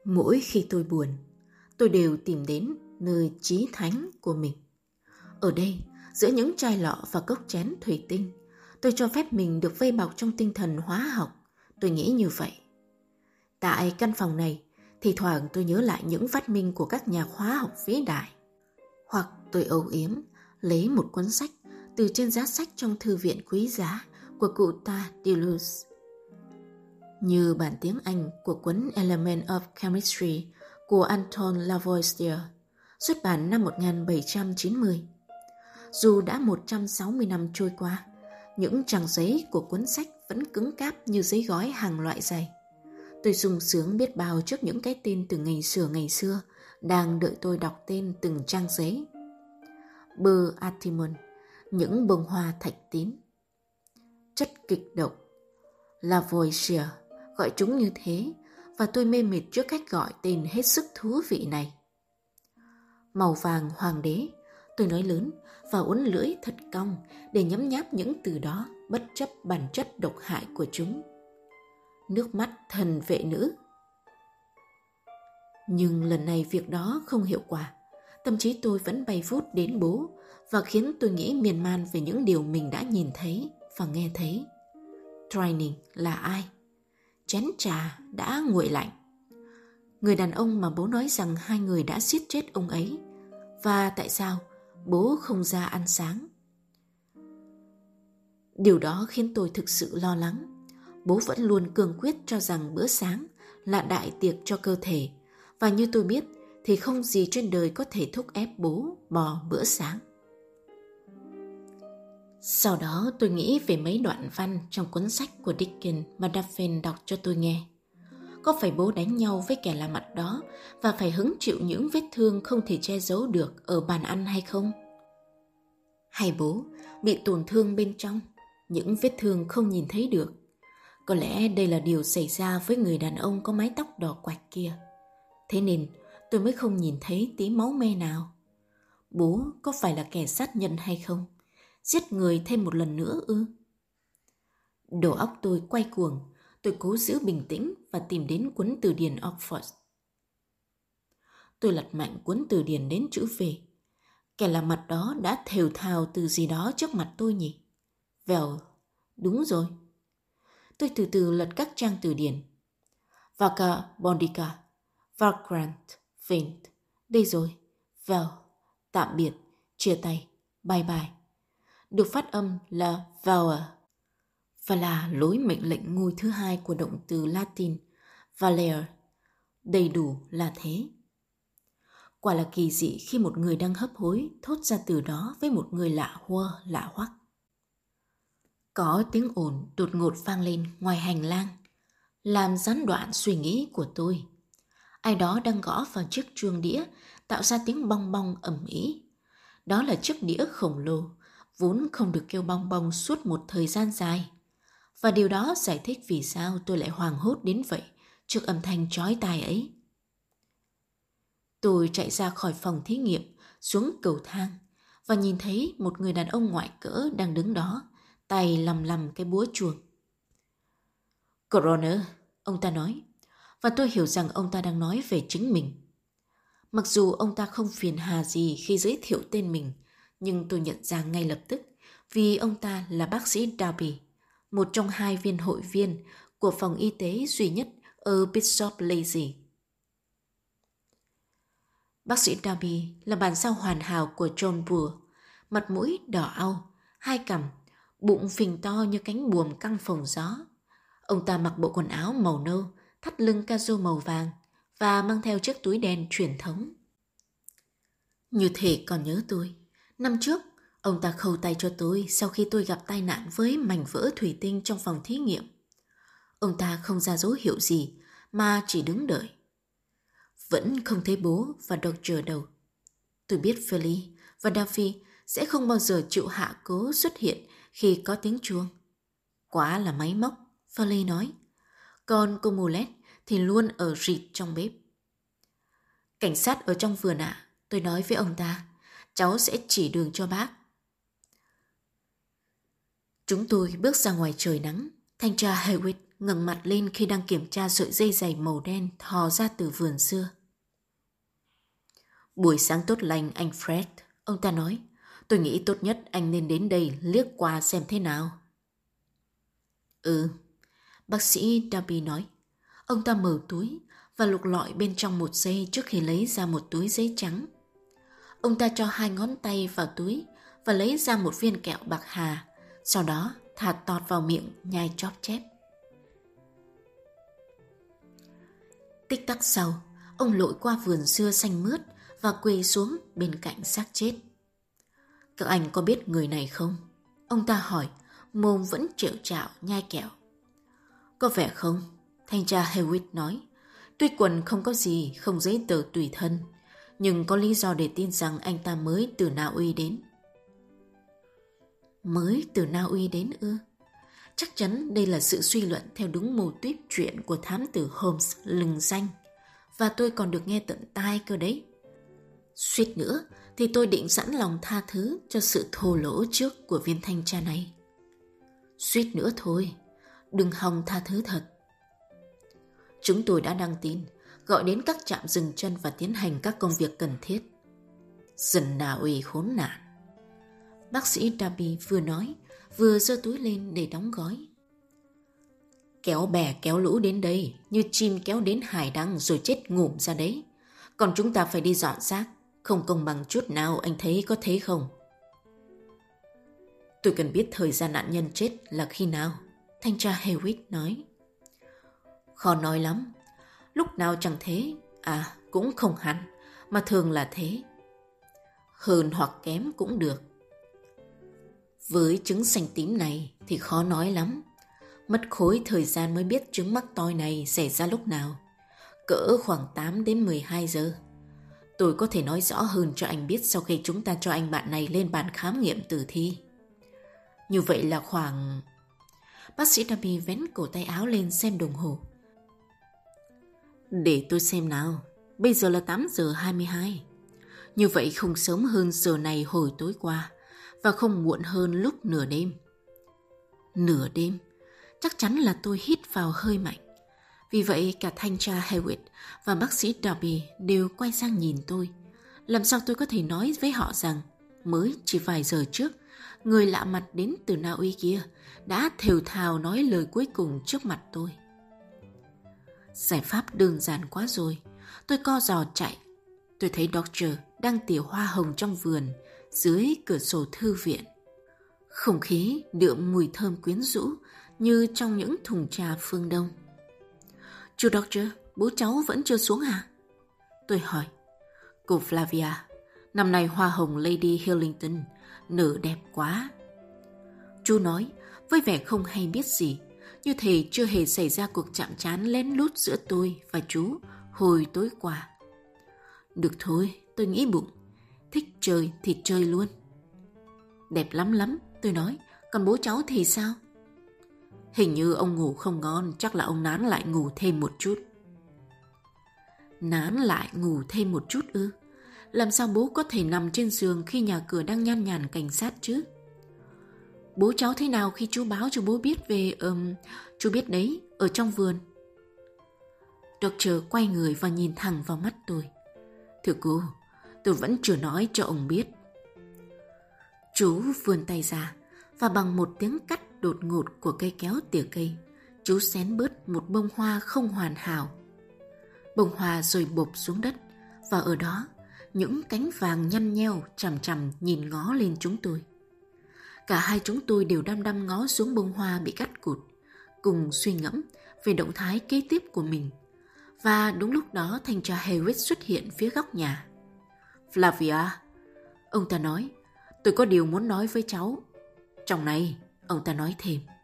Mỗi khi tôi buồn, tôi đều tìm đến nơi chí thánh của mình. Ở đây, giữa những chai lọ và cốc chén thủy tinh, tôi cho phép mình được vây bọc trong tinh thần hóa học. Tôi nghĩ như vậy. Tại căn phòng này, thì thoảng tôi nhớ lại những phát minh của các nhà hóa học vĩ đại. Hoặc tôi âu yếm lấy một cuốn sách từ trên giá sách trong thư viện quý giá của cụ ta Deleuze. Như bản tiếng Anh của cuốn Element of Chemistry của Anton Lavoisier, xuất bản năm 1790. Dù đã 160 năm trôi qua, những trang giấy của cuốn sách vẫn cứng cáp như giấy gói hàng loại dày. Tôi sung sướng biết bao trước những cái tên từ ngày xưa đang đợi tôi đọc tên từng trang giấy. Bơ Artimon, những bông hoa thạch tín. Chất kịch độc, Lavoisier gọi chúng như thế, và tôi mê mệt trước cách gọi tên hết sức thú vị này. Màu vàng hoàng đế, tôi nói lớn và uốn lưỡi thật cong để nhấm nháp những từ đó bất chấp bản chất độc hại của chúng. Nước mắt thần vệ nữ. Nhưng lần này việc đó không hiệu quả. Tâm trí tôi vẫn bay vút đến bố và khiến tôi nghĩ miên man về những điều mình đã nhìn thấy và nghe thấy. Trining là ai? Chén trà đã nguội lạnh. Người đàn ông mà bố nói rằng hai người đã giết chết ông ấy. Và tại sao bố không ra ăn sáng? Điều đó khiến tôi thực sự lo lắng. Bố vẫn luôn cương quyết cho rằng bữa sáng là đại tiệc cho cơ thể, và như tôi biết thì không gì trên đời có thể thúc ép bố bỏ bữa sáng. Sau đó tôi nghĩ về mấy đoạn văn trong cuốn sách của Dickens mà Daphne đọc cho tôi nghe. Có phải bố đánh nhau với kẻ lạ mặt đó và phải hứng chịu những vết thương không thể che giấu được ở bàn ăn hay không? Hay bố bị tổn thương bên trong, những vết thương không nhìn thấy được? Có lẽ đây là điều xảy ra với người đàn ông có mái tóc đỏ quạch kia. Thế nên tôi mới không nhìn thấy tí máu me nào. Bố có phải là kẻ sát nhân hay không? Giết người thêm một lần nữa ư? Đầu óc tôi quay cuồng. Tôi cố giữ bình tĩnh và tìm đến cuốn từ điển Oxford. Tôi lật mạnh cuốn từ điển đến chữ V. Kẻ lạ mặt đó đã thều thào từ gì đó trước mặt tôi nhỉ? Well, đúng rồi. Tôi từ từ lật các trang từ điển. Vaca bondica, vagrant, faint. Đây rồi. Well, tạm biệt, chia tay, bye bye. Được phát âm là valor, và là lối mệnh lệnh ngôi thứ hai của động từ Latin valer, đầy đủ là thế. Quả là kỳ dị khi một người đang hấp hối thốt ra từ đó với một người lạ hua lạ hoắc. Có tiếng ồn đột ngột vang lên ngoài hành lang, làm gián đoạn suy nghĩ của tôi. Ai đó đang gõ vào chiếc chuông đĩa, tạo ra tiếng bong bong ầm ĩ. Đó là chiếc đĩa khổng lồ, vốn không được kêu bong bong suốt một thời gian dài. Và điều đó giải thích vì sao tôi lại hoảng hốt đến vậy trước âm thanh chói tai ấy. Tôi chạy ra khỏi phòng thí nghiệm, xuống cầu thang và nhìn thấy một người đàn ông ngoại cỡ đang đứng đó, tay lầm lầm cái búa chuông. Coroner, ông ta nói, và tôi hiểu rằng ông ta đang nói về chính mình. Mặc dù ông ta không phiền hà gì khi giới thiệu tên mình, nhưng tôi nhận ra ngay lập tức vì ông ta là bác sĩ Darby, một trong hai viên hội viên của phòng y tế duy nhất ở Bishop Lazy. Bác sĩ Darby là bản sao hoàn hảo của John Bull, mặt mũi đỏ au, hai cằm, bụng phình to như cánh buồm căng phồng gió. Ông ta mặc bộ quần áo màu nâu, thắt lưng casual màu vàng và mang theo chiếc túi đen truyền thống. Như thể còn nhớ tôi, năm trước, ông ta khâu tay cho tôi sau khi tôi gặp tai nạn với mảnh vỡ thủy tinh trong phòng thí nghiệm. Ông ta không ra dấu hiệu gì mà chỉ đứng đợi. Vẫn không thấy bố và Dr. đâu. Tôi biết Philly và Duffy sẽ không bao giờ chịu hạ cố xuất hiện khi có tiếng chuông. Quá là máy móc, Philly nói. Còn cô Mulet thì luôn ở rịt trong bếp. Cảnh sát ở trong vườn ạ, tôi nói với ông ta. Cháu sẽ chỉ đường cho bác. Chúng tôi bước ra ngoài trời nắng. Thanh tra Hewitt ngẩng mặt lên khi đang kiểm tra sợi dây giày màu đen thò ra từ vườn xưa. Buổi sáng tốt lành anh Fred, ông ta nói. Tôi nghĩ tốt nhất anh nên đến đây liếc qua xem thế nào. Bác sĩ Darby nói. Ông ta mở túi và lục lọi bên trong một giây trước khi lấy ra một túi giấy trắng. Ông ta cho 2 ngón tay vào túi và lấy ra một viên kẹo bạc hà, sau đó thả tọt vào miệng nhai chóp chép. Tích tắc sau, ông lội qua vườn xưa xanh mướt và quỳ xuống bên cạnh xác chết. Các anh có biết người này không? Ông ta hỏi, mồm vẫn trệu trạo nhai kẹo. Có vẻ không, thanh tra Hewitt nói. Tuy quần không có gì, không giấy tờ tùy thân, nhưng có lý do để tin rằng anh ta mới từ Na Uy đến. Mới từ Na Uy đến ư? Chắc chắn đây là sự suy luận theo đúng mô típ chuyện của thám tử Holmes lừng danh, và tôi còn được nghe tận tai cơ đấy. Suýt nữa thì tôi định sẵn lòng tha thứ cho sự thô lỗ trước của viên thanh tra này. Suýt nữa thôi, đừng hòng tha thứ thật. Chúng tôi đã đăng tin, gọi đến các trạm dừng chân và tiến hành các công việc cần thiết. Dân Na Uy khốn nạn. Bác sĩ Darby vừa nói, vừa giơ túi lên để đóng gói. Kéo bè kéo lũ đến đây, như chim kéo đến hải đăng rồi chết ngủm ra đấy. Còn chúng ta phải đi dọn xác, không công bằng chút nào, anh thấy có thế không? Tôi cần biết thời gian nạn nhân chết là khi nào, thanh tra Hewitt nói. Khó nói lắm, lúc nào chẳng thế, cũng không hẳn, mà thường là thế. Hơn hoặc kém cũng được. Với trứng xanh tím này thì khó nói lắm. Mất khối thời gian mới biết trứng mắc toi này xảy ra lúc nào. Cỡ khoảng 8 đến 12 giờ. Tôi có thể nói rõ hơn cho anh biết sau khi chúng ta cho anh bạn này lên bàn khám nghiệm tử thi. Như vậy là khoảng... Bác sĩ Darby vén cổ tay áo lên xem đồng hồ. Để tôi xem nào. Bây giờ là 8 giờ 22. Như vậy không sớm hơn giờ này hồi tối qua, và không muộn hơn lúc nửa đêm. Nửa đêm? Chắc chắn là tôi hít vào hơi mạnh. Vì vậy cả thanh tra Hewitt và bác sĩ Darby đều quay sang nhìn tôi. Làm sao tôi có thể nói với họ rằng mới chỉ vài giờ trước, người lạ mặt đến từ Na Uy kia đã thều thào nói lời cuối cùng trước mặt tôi. Giải pháp đơn giản quá rồi. Tôi co giò chạy. Tôi thấy Doctor đang tỉa hoa hồng trong vườn dưới cửa sổ thư viện. Không khí đượm mùi thơm quyến rũ như trong những thùng trà phương Đông. Chú Doctor, bố cháu vẫn chưa xuống à? Tôi hỏi. Cô Flavia, năm nay hoa hồng Lady Hillington nở đẹp quá. Chú nói với vẻ không hay biết gì, như thể chưa hề xảy ra cuộc chạm trán lén lút giữa tôi và chú hồi tối qua. Được thôi, tôi nghĩ bụng. Thích chơi thì chơi luôn. Đẹp lắm lắm, tôi nói. Còn bố cháu thì sao? Hình như ông ngủ không ngon, chắc là ông nán lại ngủ thêm một chút. Nán lại ngủ thêm một chút ư? Làm sao bố có thể nằm trên giường khi nhà cửa đang nhan nhản cảnh sát chứ? Bố cháu thế nào khi chú báo cho bố biết về... chú biết đấy, ở trong vườn. Doctor quay người và nhìn thẳng vào mắt tôi. Thưa cô, tôi vẫn chưa nói cho ông biết. Chú vươn tay ra và bằng một tiếng cắt đột ngột của cây kéo tỉa cây, chú xén bớt một bông hoa không hoàn hảo. Bông hoa rồi bộp xuống đất, và ở đó những cánh vàng nhăn nheo chằm chằm nhìn ngó lên chúng tôi. Cả hai chúng tôi đều đăm đăm ngó xuống bông hoa bị cắt cụt, cùng suy ngẫm về động thái kế tiếp của mình. Và đúng lúc đó thanh tra Hewitt xuất hiện phía góc nhà. Flavia, ông ta nói, tôi có điều muốn nói với cháu. Trong này, ông ta nói thêm.